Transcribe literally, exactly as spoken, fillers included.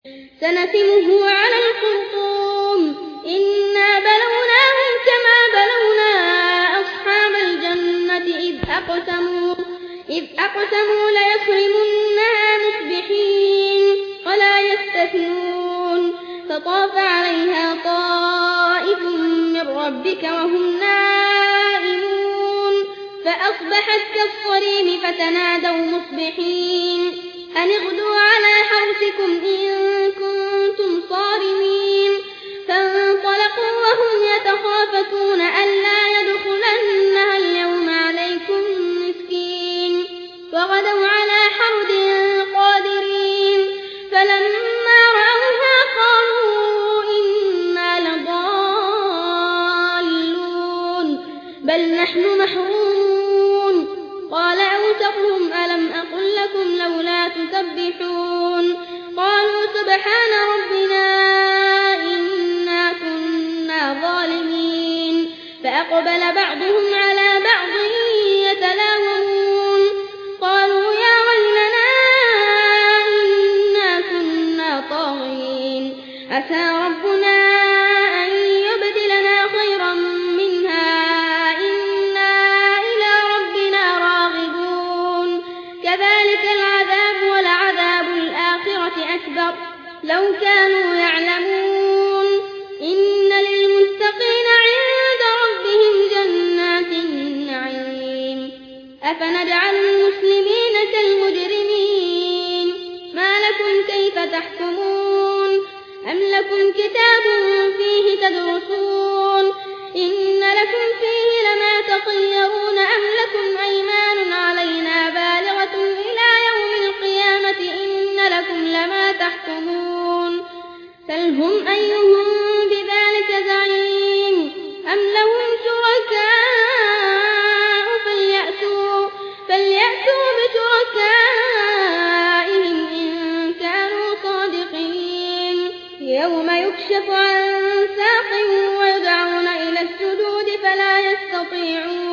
سنسمه على الخرطوم إنا بلوناهم كما بلونا أصحاب الجنة إذ أقسموا, إذ أقسموا ليصرمنها مصبحين ولا يستثنون فطاف عليها طائف من ربك وهم نائمون فأصبحت كالصريم فتنادوا مصبحين أن اغدوا على حرثكم إن كنتم صارمين فانطلقوا وهم يتخافتون ألا يدخلنها اليوم عليكم مسكين وغدوا على حرد قادرين فلما رأوها قالوا إنا لضالون بل نحن محرومون قال أوسطهم ألم أقل لكم لولا تسبحون قالوا سبحان ربنا إنا كنا ظالمين فأقبل بعضهم على بعض يتلاومون قالوا يا ويلنا إنا كنا طاغين عسى ربنا أن يبدلنا خيرا منها إنا إلى ربنا راغبون كذلك العذاب ولعذاب الآخرة أكبر لو كانوا يعلمون إن للمتقين عند ربهم جنات النعيم أفنجعل المسلمين كالمجرمين ما لكم كيف تحكمون أم لكم كتاب فيه تدرسون إن لكم فيه لما تخيرون أم لكم أيمان علينا بالغة إلى يوم القيامة إن لكم لما تحكمون سلهم أيهم بذلك زعيم أم لهم شركاء فليأتوا, فليأتوا بشركائهم إن كانوا صادقين يوم يكشف عن ساق ويدعون إلى السجود فلا يستطيعون